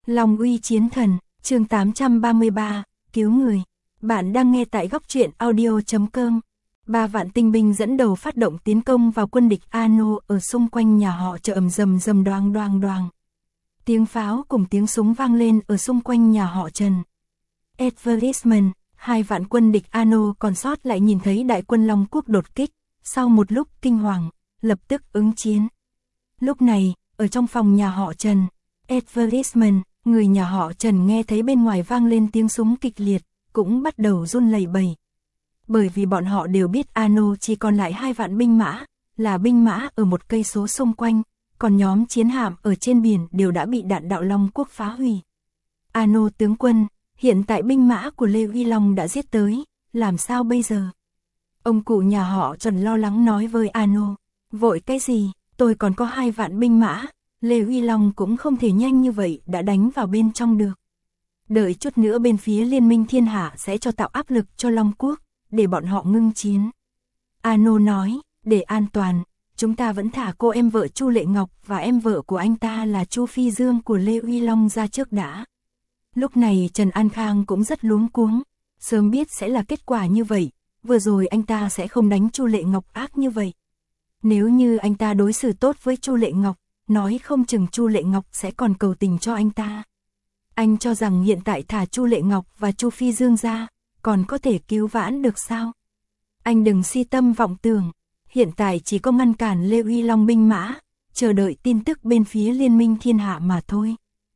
Long uy chiến thần, chương 833, cứu người. Bạn đang nghe tại góc truyện audio.com. 3 vạn tinh binh dẫn đầu phát động tiến công vào quân địch Ano ở xung quanh nhà họ Trợ rầm rầm đoàng đoàng đoàng. Tiếng pháo cùng tiếng súng vang lên ở xung quanh nhà họ Trần. Advertisement, 2 vạn quân địch Ano còn sót lại nhìn thấy đại quân Long Quốc đột kích, sau một lúc kinh hoàng, lập tức ứng chiến. Lúc này, ở trong phòng nhà họ Trần, Advertisement, người nhà họ Trần nghe thấy bên ngoài vang lên tiếng súng kịch liệt, cũng bắt đầu run lẩy bẩy. Bởi vì bọn họ đều biết Ano chỉ còn lại 2 vạn binh mã, là binh mã ở một cây số xung quanh, còn nhóm chiến hạm ở trên biển đều đã bị đạn đạo Long Quốc phá hủy. Ano tướng quân, hiện tại binh mã của Lê Uy Long đã giết tới, làm sao bây giờ? Ông cụ nhà họ Trần lo lắng nói với Ano, vội cái gì, tôi còn có 2 vạn binh mã, Lê Uy Long cũng không thể nhanh như vậy đã đánh vào bên trong được. Đợi chút nữa bên phía Liên minh Thiên Hạ sẽ cho tạo áp lực cho Long Quốc, để bọn họ ngưng chiến. Ano nói, để an toàn, chúng ta vẫn thả cô em vợ Chu Lệ Ngọc và em vợ của anh ta là Chu Phi Dương của Lê Uy Long ra trước đã. Lúc này Trần An Khang cũng rất luống cuống, sớm biết sẽ là kết quả như vậy, vừa rồi anh ta sẽ không đánh Chu Lệ Ngọc ác như vậy. Nếu như anh ta đối xử tốt với Chu Lệ Ngọc, nói không chừng Chu Lệ Ngọc sẽ còn cầu tình cho anh ta. Anh cho rằng hiện tại thả Chu Lệ Ngọc và Chu Phi Dương ra, còn có thể cứu vãn được sao? Anh đừng si tâm vọng tưởng, hiện tại chỉ có ngăn cản Lê Uy Long binh mã, chờ đợi tin tức bên phía Liên minh Thiên Hạ mà thôi.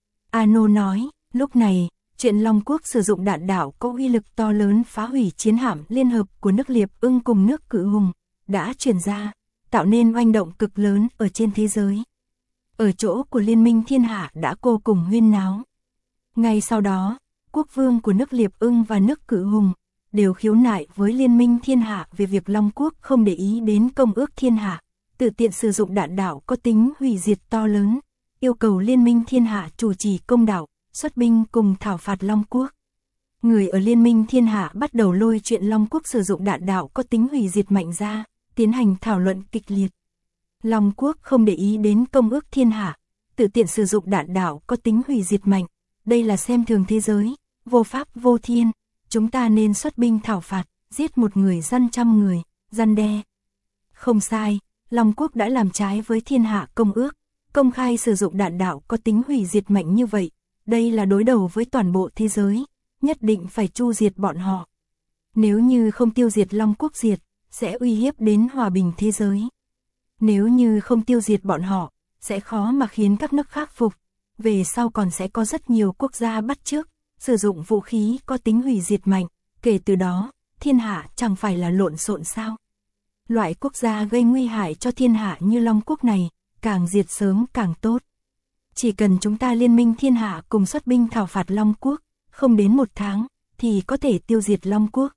Ano nói, lúc này, chuyện Long Quốc sử dụng đạn đạo có uy lực to lớn phá hủy chiến hạm liên hợp của nước Liệp Ưng cùng nước Cự Hùng, đã truyền ra, tạo nên oanh động cực lớn ở trên thế giới. Ở chỗ của Liên minh Thiên Hạ đã vô cùng huyên náo. Ngay sau đó, quốc vương của nước Liệp Ưng và nước Cự Hùng đều khiếu nại với Liên minh Thiên Hạ về việc Long Quốc không để ý đến Công ước Thiên Hạ, tự tiện sử dụng đạn đạo có tính hủy diệt to lớn, yêu cầu Liên minh Thiên Hạ chủ trì công đạo, xuất binh cùng thảo phạt Long Quốc. Người ở Liên minh Thiên Hạ bắt đầu lôi chuyện Long Quốc sử dụng đạn đạo có tính hủy diệt mạnh ra, tiến hành thảo luận kịch liệt. Long Quốc không để ý đến Công ước Thiên Hạ, tự tiện sử dụng đạn đạo có tính hủy diệt mạnh, đây là xem thường thế giới, vô pháp vô thiên, chúng ta nên xuất binh thảo phạt, giết một người dân 100 người, răn đe. Không sai, Long Quốc đã làm trái với Thiên Hạ Công ước, công khai sử dụng đạn đạo có tính hủy diệt mạnh như vậy, đây là đối đầu với toàn bộ thế giới, nhất định phải chu diệt bọn họ. Nếu như không tiêu diệt Long Quốc diệt, sẽ uy hiếp đến hòa bình thế giới. Nếu như không tiêu diệt bọn họ, sẽ khó mà khiến các nước khác phục. Về sau còn sẽ có rất nhiều quốc gia bắt chước, sử dụng vũ khí có tính hủy diệt mạnh, kể từ đó, thiên hạ chẳng phải là lộn xộn sao. Loại quốc gia gây nguy hại cho thiên hạ như Long Quốc này, càng diệt sớm càng tốt. Chỉ cần chúng ta Liên minh Thiên Hạ cùng xuất binh thảo phạt Long Quốc, không đến 1 tháng, thì có thể tiêu diệt Long Quốc.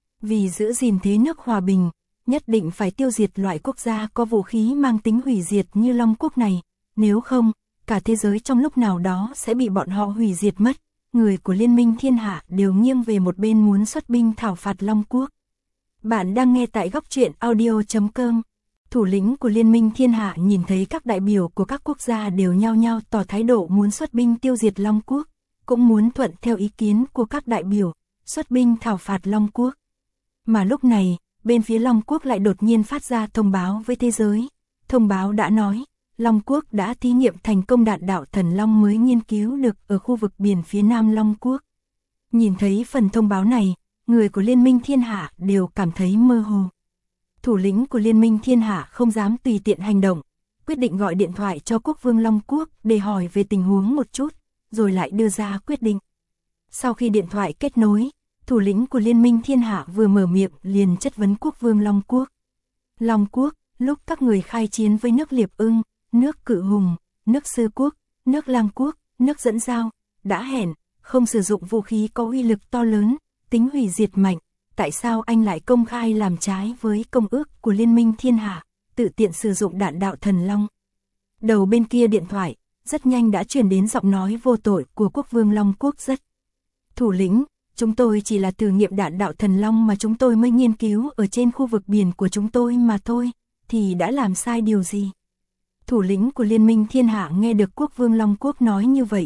Vì giữ gìn thế nước hòa bình, nhất định phải tiêu diệt loại quốc gia có vũ khí mang tính hủy diệt như Long Quốc này, nếu không, cả thế giới trong lúc nào đó sẽ bị bọn họ hủy diệt mất. Người của Liên minh Thiên Hạ đều nghiêng về một bên muốn xuất binh thảo phạt Long Quốc. Bạn đang nghe tại góc truyện audio.com. Thủ lĩnh của Liên minh Thiên Hạ nhìn thấy các đại biểu của các quốc gia đều nhao nhao tỏ thái độ muốn xuất binh tiêu diệt Long Quốc, cũng muốn thuận theo ý kiến của các đại biểu, xuất binh thảo phạt Long Quốc. Mà lúc này, bên phía Long Quốc lại đột nhiên phát ra thông báo với thế giới. Thông báo đã nói, Long Quốc đã thí nghiệm thành công đạn đạo Thần Long mới nghiên cứu được ở khu vực biển phía Nam Long Quốc. Nhìn thấy phần thông báo này, người của Liên minh Thiên Hạ đều cảm thấy mơ hồ. Thủ lĩnh của Liên minh Thiên Hạ không dám tùy tiện hành động, quyết định gọi điện thoại cho quốc vương Long Quốc để hỏi về tình huống một chút, rồi lại đưa ra quyết định. Sau khi điện thoại kết nối, thủ lĩnh của Liên minh Thiên Hạ vừa mở miệng liền chất vấn quốc vương Long Quốc. Long Quốc, lúc các người khai chiến với nước Liệp Ưng, nước Cự Hùng, nước Sư Quốc, nước Lang Quốc, nước Dẫn Giao, đã hẹn, không sử dụng vũ khí có uy lực to lớn, tính hủy diệt mạnh. Tại sao anh lại công khai làm trái với công ước của Liên minh Thiên Hạ, tự tiện sử dụng đạn đạo Thần Long? Đầu bên kia điện thoại, rất nhanh đã truyền đến giọng nói vô tội của quốc vương Long Quốc rất. Thủ lĩnh, chúng tôi chỉ là thử nghiệm đạn đạo Thần Long mà chúng tôi mới nghiên cứu ở trên khu vực biển của chúng tôi mà thôi, thì đã làm sai điều gì? Thủ lĩnh của Liên minh Thiên Hạ nghe được quốc vương Long Quốc nói như vậy,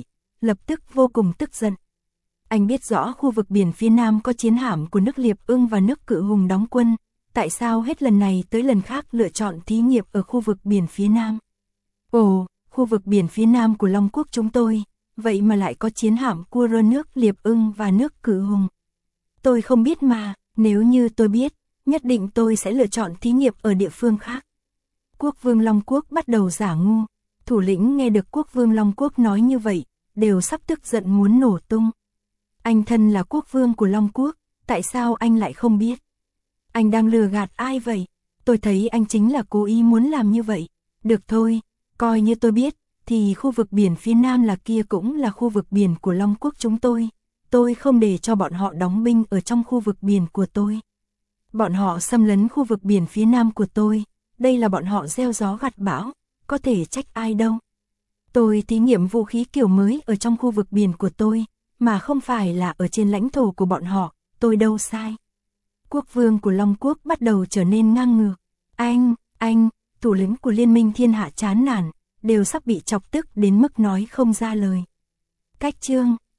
lập tức vô cùng tức giận. Anh biết rõ khu vực biển phía Nam có chiến hạm của nước Liệp Ưng và nước Cự Hùng đóng quân, tại sao hết lần này tới lần khác lựa chọn thí nghiệm ở khu vực biển phía Nam? Ồ, khu vực biển phía Nam của Long Quốc chúng tôi, vậy mà lại có chiến hạm Cua nước Liệp Ưng và nước Cự Hùng. Tôi không biết mà, nếu như tôi biết, nhất định tôi sẽ lựa chọn thí nghiệm ở địa phương khác. Quốc vương Long Quốc bắt đầu giả ngu, thủ lĩnh nghe được quốc vương Long Quốc nói như vậy, đều sắp tức giận muốn nổ tung. Anh thân là quốc vương của Long Quốc, tại sao anh lại không biết? Anh đang lừa gạt ai vậy? Tôi thấy anh chính là cố ý muốn làm như vậy. Được thôi, coi như tôi biết, thì khu vực biển phía Nam là kia cũng là khu vực biển của Long Quốc chúng tôi. Tôi không để cho bọn họ đóng binh ở trong khu vực biển của tôi. Bọn họ xâm lấn khu vực biển phía Nam của tôi, đây là bọn họ gieo gió gặt bão, có thể trách ai đâu. Tôi thí nghiệm vũ khí kiểu mới ở trong khu vực biển của tôi, mà không phải là ở trên lãnh thổ của bọn họ, tôi đâu sai. Quốc vương của Long Quốc bắt đầu trở nên ngang ngược. Anh, thủ lĩnh của Liên minh Thiên Hạ chán nản, đều sắp bị chọc tức đến mức nói không ra lời. Cách chương